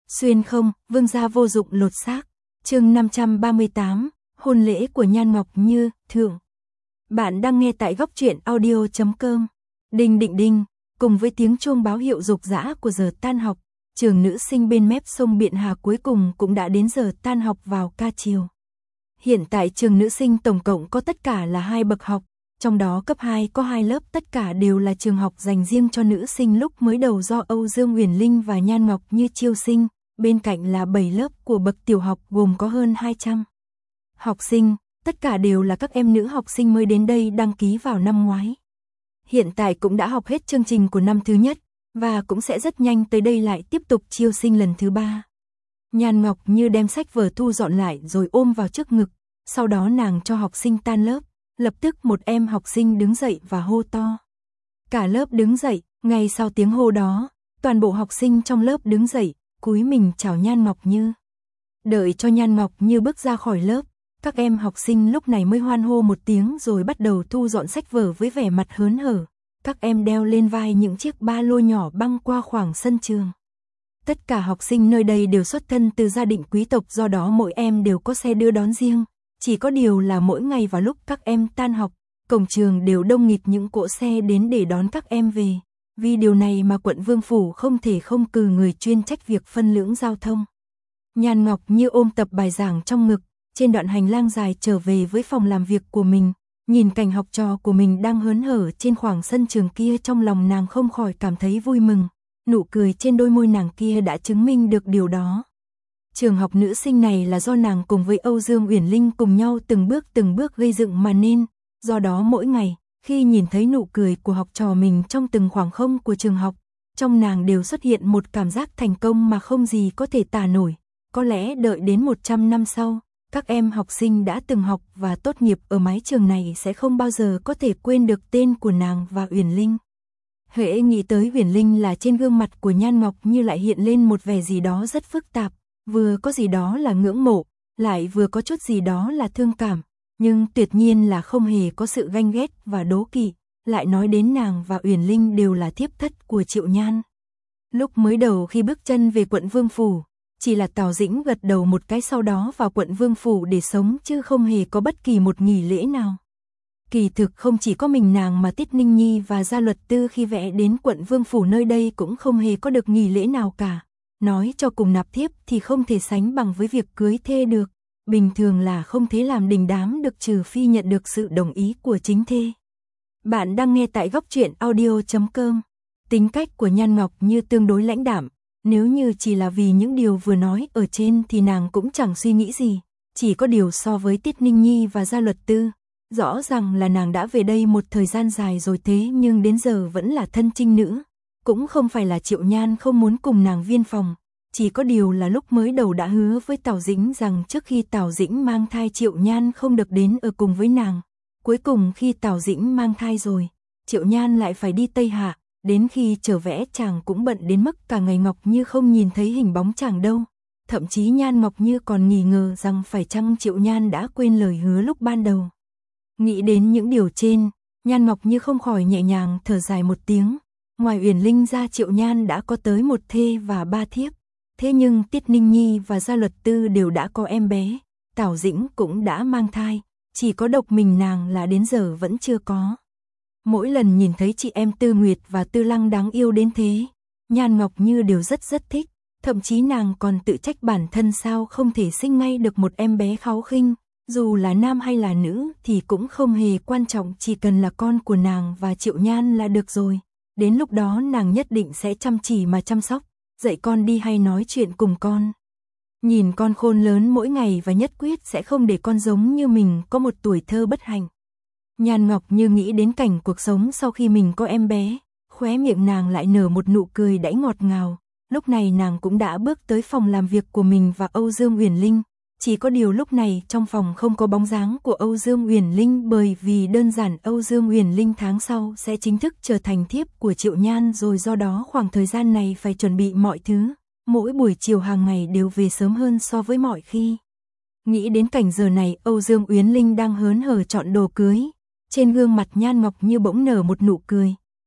Xuyên không, vương gia vô dụng lột xác. Chương 538, hôn lễ của Nhan Ngọc Như, thượng. Bạn đang nghe tại góc truyện audio.com. Đinh đinh đinh, cùng với tiếng chuông báo hiệu rục rã của giờ tan học, trường nữ sinh bên mép sông Biện Hà cuối cùng cũng đã đến giờ tan học vào ca chiều. Hiện tại trường nữ sinh tổng cộng có tất cả là 2 bậc học, trong đó cấp 2 có 2 lớp, tất cả đều là trường học dành riêng cho nữ sinh lúc mới đầu do Âu Dương Uyển Linh và Nhan Ngọc Như chiêu sinh, bên cạnh là 7 lớp của bậc tiểu học gồm có hơn 200 học sinh, tất cả đều là các em nữ học sinh mới đến đây đăng ký vào năm ngoái. Hiện tại cũng đã học hết chương trình của năm thứ nhất, và cũng sẽ rất nhanh tới đây lại tiếp tục chiêu sinh lần thứ 3. Nhan Ngọc Như đem sách vở thu dọn lại rồi ôm vào trước ngực, sau đó nàng cho học sinh tan lớp, lập tức một em học sinh đứng dậy và hô to. Cả lớp đứng dậy, ngay sau tiếng hô đó, toàn bộ học sinh trong lớp đứng dậy, cúi mình chào Nhan Ngọc Như. Đợi cho Nhan Ngọc Như bước ra khỏi lớp, các em học sinh lúc này mới hoan hô một tiếng rồi bắt đầu thu dọn sách vở với vẻ mặt hớn hở. Các em đeo lên vai những chiếc ba lô nhỏ băng qua khoảng sân trường. Tất cả học sinh nơi đây đều xuất thân từ gia đình quý tộc, do đó mỗi em đều có xe đưa đón riêng. Chỉ có điều là mỗi ngày vào lúc các em tan học, cổng trường đều đông nghịt những cỗ xe đến để đón các em về. Vì điều này mà quận Vương Phủ không thể không cử người chuyên trách việc phân lưỡng giao thông. Nhan Ngọc Như ôm tập bài giảng trong ngực, trên đoạn hành lang dài trở về với phòng làm việc của mình, nhìn cảnh học trò của mình đang hớn hở trên khoảng sân trường kia, trong lòng nàng không khỏi cảm thấy vui mừng. Nụ cười trên đôi môi nàng kia đã chứng minh được điều đó. Trường học nữ sinh này là do nàng cùng với Âu Dương Uyển Linh cùng nhau từng bước gây dựng mà nên, do đó mỗi ngày, khi nhìn thấy nụ cười của học trò mình trong từng khoảng không của trường học, trong nàng đều xuất hiện một cảm giác thành công mà không gì có thể tả nổi. Có lẽ đợi đến 100 năm sau, các em học sinh đã từng học và tốt nghiệp ở mái trường này sẽ không bao giờ có thể quên được tên của nàng và Uyển Linh. Hễ nghĩ tới Uyển Linh là trên gương mặt của Nhan Ngọc Như lại hiện lên một vẻ gì đó rất phức tạp, vừa có gì đó là ngưỡng mộ, lại vừa có chút gì đó là thương cảm, nhưng tuyệt nhiên là không hề có sự ganh ghét và đố kỵ. Lại nói đến nàng và Uyển Linh đều là thiếp thất của Triệu Nhan. Lúc mới đầu khi bước chân về quận Vương Phủ, chỉ là Tào Dĩnh gật đầu một cái sau đó vào quận Vương Phủ để sống, chứ không hề có bất kỳ một nghỉ lễ nào. Kỳ thực không chỉ có mình nàng mà Tiết Ninh Nhi và Gia Luật Tư khi vẽ đến quận Vương Phủ nơi đây cũng không hề có được nghỉ lễ nào cả. Nói cho cùng nạp thiếp thì không thể sánh bằng với việc cưới thê được. Bình thường là không thể làm đình đám được trừ phi nhận được sự đồng ý của chính thê. Bạn đang nghe tại góc truyện audio.com. Tính cách của Nhan Ngọc Như tương đối lãnh đạm. Nếu như chỉ là vì những điều vừa nói ở trên thì nàng cũng chẳng suy nghĩ gì. Chỉ có điều so với Tiết Ninh Nhi và Gia Luật Tư, rõ ràng là nàng đã về đây một thời gian dài rồi, thế nhưng đến giờ vẫn là thân trinh nữ. Cũng không phải là Triệu Nhan không muốn cùng nàng viên phòng, chỉ có điều là lúc mới đầu đã hứa với Tào Dĩnh rằng trước khi Tào Dĩnh mang thai Triệu Nhan không được đến ở cùng với nàng. Cuối cùng khi Tào Dĩnh mang thai rồi, Triệu Nhan lại phải đi Tây Hạ, đến khi trở vẽ chàng cũng bận đến mức cả ngày Ngọc Như không nhìn thấy hình bóng chàng đâu. Thậm chí Nhan Ngọc Như còn nghi ngờ rằng phải chăng Triệu Nhan đã quên lời hứa lúc ban đầu. Nghĩ đến những điều trên, Nhan Ngọc Như không khỏi nhẹ nhàng thở dài một tiếng. Ngoài Uyển Linh ra, Triệu Nhan đã có tới 1 thê và 3 thiếp. Thế nhưng Tiết Ninh Nhi và Gia Luật Tư đều đã có em bé, Tào Dĩnh cũng đã mang thai, chỉ có độc mình nàng là đến giờ vẫn chưa có. Mỗi lần nhìn thấy chị em Tư Nguyệt và Tư Lăng đáng yêu đến thế, Nhan Ngọc Như đều rất thích, thậm chí nàng còn tự trách bản thân sao không thể sinh ngay được một em bé kháu khinh, dù là nam hay là nữ thì cũng không hề quan trọng, chỉ cần là con của nàng và Triệu Nhan là được rồi. Đến lúc đó nàng nhất định sẽ chăm chỉ mà chăm sóc, dạy con đi hay nói chuyện cùng con. Nhìn con khôn lớn mỗi ngày và nhất quyết sẽ không để con giống như mình có một tuổi thơ bất hạnh. Nhan Ngọc Như nghĩ đến cảnh cuộc sống sau khi mình có em bé, khóe miệng nàng lại nở một nụ cười đẫy ngọt ngào. Lúc này nàng cũng đã bước tới phòng làm việc của mình và Âu Dương Uyển Linh. Chỉ có điều lúc này trong phòng không có bóng dáng của Âu Dương Uyển Linh, bởi vì đơn giản Âu Dương Uyển Linh tháng sau sẽ chính thức trở thành thiếp của Triệu Nhan rồi, do đó khoảng thời gian này phải chuẩn bị mọi thứ. Mỗi buổi chiều hàng ngày đều về sớm hơn so với mọi khi. Nghĩ đến cảnh giờ này Âu Dương Uyển Linh đang hớn hở chọn đồ cưới. Trên gương mặt Nhan Ngọc Như bỗng nở một nụ cười.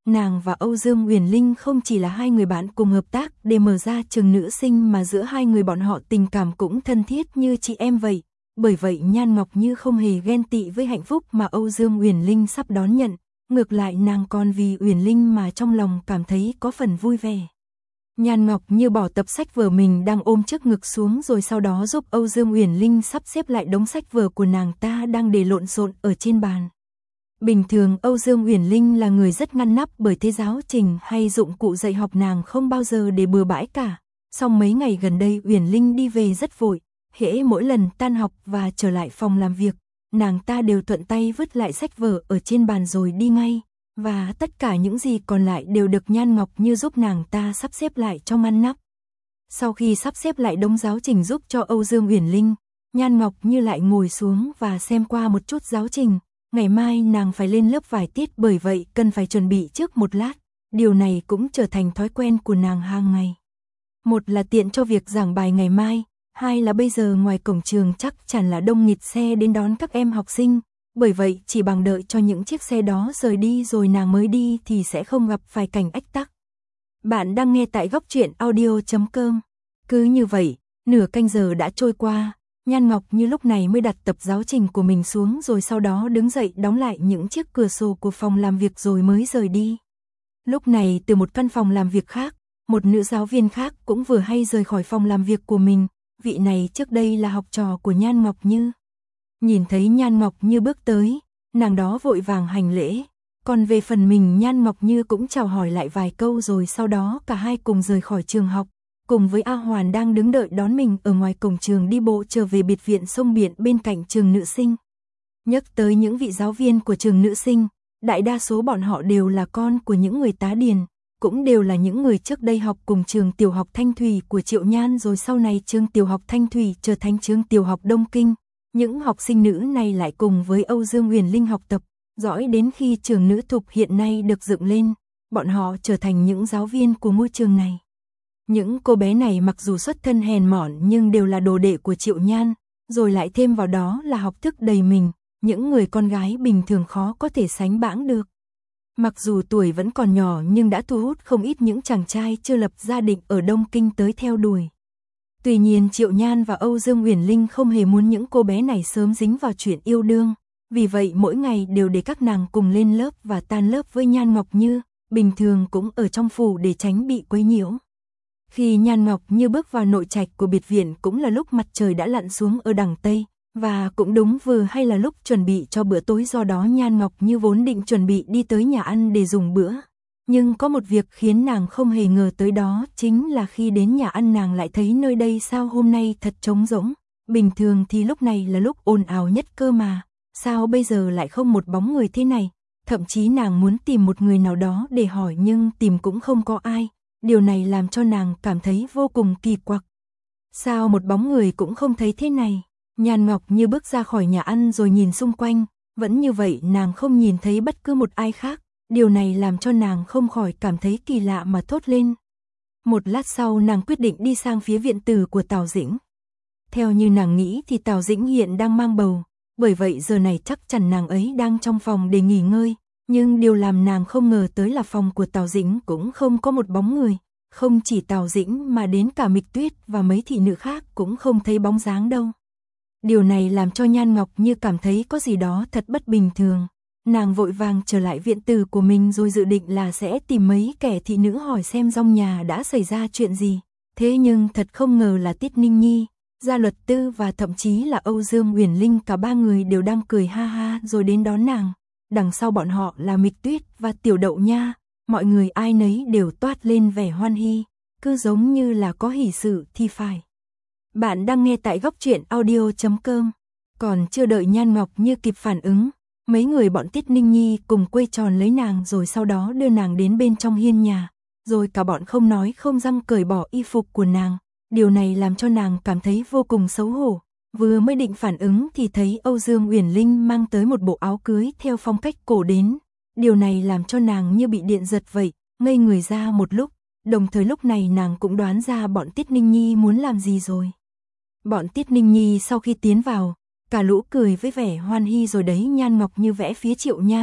nàng và Âu Dương Uyển Linh không chỉ là hai người bạn cùng hợp tác để mở ra trường nữ sinh mà giữa hai người bọn họ tình cảm cũng thân thiết như chị em vậy. Bởi vậy Nhan Ngọc Như không hề ghen tị với hạnh phúc mà Âu Dương Uyển Linh sắp đón nhận, ngược lại nàng còn vì Uyển Linh mà trong lòng cảm thấy có phần vui vẻ. Nhan Ngọc Như bỏ tập sách vở mình đang ôm trước ngực xuống rồi sau đó giúp Âu Dương Uyển Linh sắp xếp lại đống sách vở của nàng ta đang để lộn xộn ở trên bàn. Bình thường Âu Dương Uyển Linh là người rất ngăn nắp, bởi thế giáo trình hay dụng cụ dạy học nàng không bao giờ để bừa bãi cả. Song mấy ngày gần đây Uyển Linh đi về rất vội, hễ mỗi lần tan học và trở lại phòng làm việc, nàng ta đều thuận tay vứt lại sách vở ở trên bàn rồi đi ngay, và tất cả những gì còn lại đều được Nhan Ngọc Như giúp nàng ta sắp xếp lại trong ngăn nắp. Sau khi sắp xếp lại đống giáo trình giúp cho Âu Dương Uyển Linh, Nhan Ngọc Như lại ngồi xuống và xem qua một chút giáo trình. Ngày mai nàng phải lên lớp vài tiết, bởi vậy cần phải chuẩn bị trước một lát. Điều này cũng trở thành thói quen của nàng hàng ngày. Một là tiện cho việc giảng bài ngày mai, hai là bây giờ ngoài cổng trường chắc chắn là đông nghịt xe đến đón các em học sinh. Bởi vậy chỉ bằng đợi cho những chiếc xe đó rời đi rồi nàng mới đi thì sẽ không gặp phải cảnh ách tắc. Bạn đang nghe tại Góc Truyện Audio.com. Cứ như vậy, nửa canh giờ đã trôi qua. Nhan Ngọc Như lúc này mới đặt tập giáo trình của mình xuống rồi sau đó đứng dậy đóng lại những chiếc cửa sổ của phòng làm việc rồi mới rời đi. Lúc này từ một căn phòng làm việc khác, một nữ giáo viên khác cũng vừa hay rời khỏi phòng làm việc của mình. Vị này trước đây là học trò của Nhan Ngọc Như. Nhìn thấy Nhan Ngọc Như bước tới, nàng đó vội vàng hành lễ. Còn về phần mình Nhan Ngọc Như cũng chào hỏi lại vài câu rồi sau đó cả hai cùng rời khỏi trường học. Cùng với A Hoàn đang đứng đợi đón mình ở ngoài cổng trường đi bộ trở về biệt viện sông Biển bên cạnh trường nữ sinh. Nhắc tới những vị giáo viên của trường nữ sinh, đại đa số bọn họ đều là con của những người tá điền, cũng đều là những người trước đây học cùng trường tiểu học Thanh Thủy của Triệu Nhan rồi sau này trường tiểu học Thanh Thủy trở thành trường tiểu học Đông Kinh. Những học sinh nữ này lại cùng với Âu Dương Uyển Linh học tập, dõi đến khi trường nữ thục hiện nay được dựng lên, bọn họ trở thành những giáo viên của ngôi trường này. Những cô bé này mặc dù xuất thân hèn mọn nhưng đều là đồ đệ của Triệu Nhan, rồi lại thêm vào đó là học thức đầy mình, những người con gái bình thường khó có thể sánh bãng được. Mặc dù tuổi vẫn còn nhỏ nhưng đã thu hút không ít những chàng trai chưa lập gia đình ở Đông Kinh tới theo đuổi. Tuy nhiên Triệu Nhan và Âu Dương Uyển Linh không hề muốn những cô bé này sớm dính vào chuyện yêu đương, vì vậy mỗi ngày đều để các nàng cùng lên lớp và tan lớp với Nhan Ngọc Như, bình thường cũng ở trong phủ để tránh bị quấy nhiễu. Khi Nhan Ngọc Như bước vào nội trạch của biệt viện cũng là lúc mặt trời đã lặn xuống ở đằng Tây, và cũng đúng vừa hay là lúc chuẩn bị cho bữa tối, do đó Nhan Ngọc Như vốn định chuẩn bị đi tới nhà ăn để dùng bữa. Nhưng có một việc khiến nàng không hề ngờ tới, đó chính là khi đến nhà ăn nàng lại thấy nơi đây sao hôm nay thật trống rỗng. Bình thường thì lúc này là lúc ồn ào nhất cơ mà, sao bây giờ lại không một bóng người thế này. Thậm chí nàng muốn tìm một người nào đó để hỏi nhưng tìm cũng không có ai. Điều này làm cho nàng cảm thấy vô cùng kỳ quặc. Sao một bóng người cũng không thấy thế này? Nhan Ngọc Như bước ra khỏi nhà ăn rồi nhìn xung quanh, vẫn như vậy nàng không nhìn thấy bất cứ một ai khác. Điều này làm cho nàng không khỏi cảm thấy kỳ lạ mà thốt lên. Một lát sau nàng quyết định đi sang phía viện tử của Tào Dĩnh. Theo như nàng nghĩ thì Tào Dĩnh hiện đang mang bầu, bởi vậy giờ này chắc chắn nàng ấy đang trong phòng để nghỉ ngơi. Nhưng điều làm nàng không ngờ tới là phòng của Tào Dĩnh cũng không có một bóng người. Không chỉ Tào Dĩnh mà đến cả Mịch Tuyết và mấy thị nữ khác cũng không thấy bóng dáng đâu. Điều này làm cho Nhan Ngọc Như cảm thấy có gì đó thật bất bình thường. Nàng vội vàng trở lại viện tử của mình rồi dự định là sẽ tìm mấy kẻ thị nữ hỏi xem trong nhà đã xảy ra chuyện gì. Thế nhưng thật không ngờ là Tiết Ninh Nhi, Gia Luật Tư và thậm chí là Âu Dương Uyển Linh, cả ba người đều đang cười ha ha rồi đến đón nàng. Đằng sau bọn họ là Mịch Tuyết và Tiểu Đậu Nha, mọi người ai nấy đều toát lên vẻ hoan hỉ, cứ giống như là có hỷ sự thì phải. Bạn đang nghe tại Góc Truyện Audio.com. Còn chưa đợi Nhan Ngọc Như kịp phản ứng, mấy người bọn Tiết Ninh Nhi cùng quây tròn lấy nàng rồi sau đó đưa nàng đến bên trong hiên nhà, rồi cả bọn không nói không rằng cởi bỏ y phục của nàng. Điều này làm cho nàng cảm thấy vô cùng xấu hổ. Vừa mới định phản ứng thì thấy Âu Dương Uyển Linh mang tới một bộ áo cưới theo phong cách cổ đến. Điều này làm cho nàng như bị điện giật vậy, ngây người ra một lúc. Đồng thời lúc này nàng cũng đoán ra bọn Tiết Ninh Nhi muốn làm gì rồi. Bọn Tiết Ninh Nhi sau khi tiến vào, cả lũ cười với vẻ hoan hi rồi đấy. Nhan Ngọc Như vẽ phía Triệu Nhan.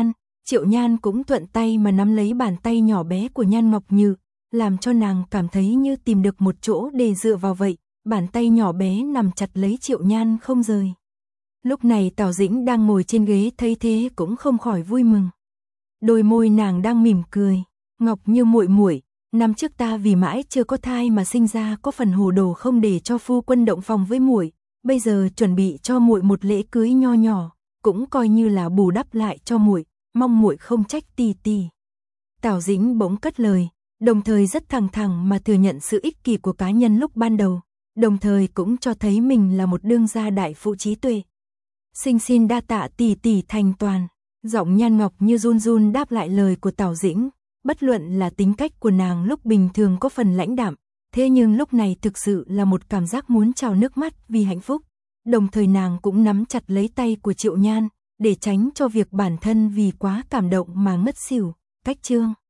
Triệu Nhan cũng thuận tay mà nắm lấy bàn tay nhỏ bé của Nhan Ngọc Như, làm cho nàng cảm thấy như tìm được một chỗ để dựa vào vậy, bàn tay nhỏ bé nằm chặt lấy Triệu Nhan không rời. Lúc này Tào Dĩnh đang ngồi trên ghế thấy thế cũng không khỏi vui mừng. Đôi môi nàng đang mỉm cười, Ngọc Như muội muội, năm trước ta vì mãi chưa có thai mà sinh ra có phần hồ đồ không để cho phu quân động phòng với muội, bây giờ chuẩn bị cho muội một lễ cưới nho nhỏ, cũng coi như là bù đắp lại cho muội, mong muội không trách tì tì. Tào Dĩnh bỗng cất lời, đồng thời rất thẳng thắn mà thừa nhận sự ích kỷ của cá nhân lúc ban đầu, đồng thời cũng cho thấy mình là một đương gia đại phụ trí tuệ. Xin đa tạ tỷ tỷ thành toàn. Giọng Nhan Ngọc Như run run đáp lại lời của Tào Dĩnh, bất luận là tính cách của nàng lúc bình thường có phần lãnh đạm, thế nhưng lúc này thực sự là một cảm giác muốn trào nước mắt vì hạnh phúc, đồng thời nàng cũng nắm chặt lấy tay của Triệu Nhan, để tránh cho việc bản thân vì quá cảm động mà ngất xỉu. Cách chương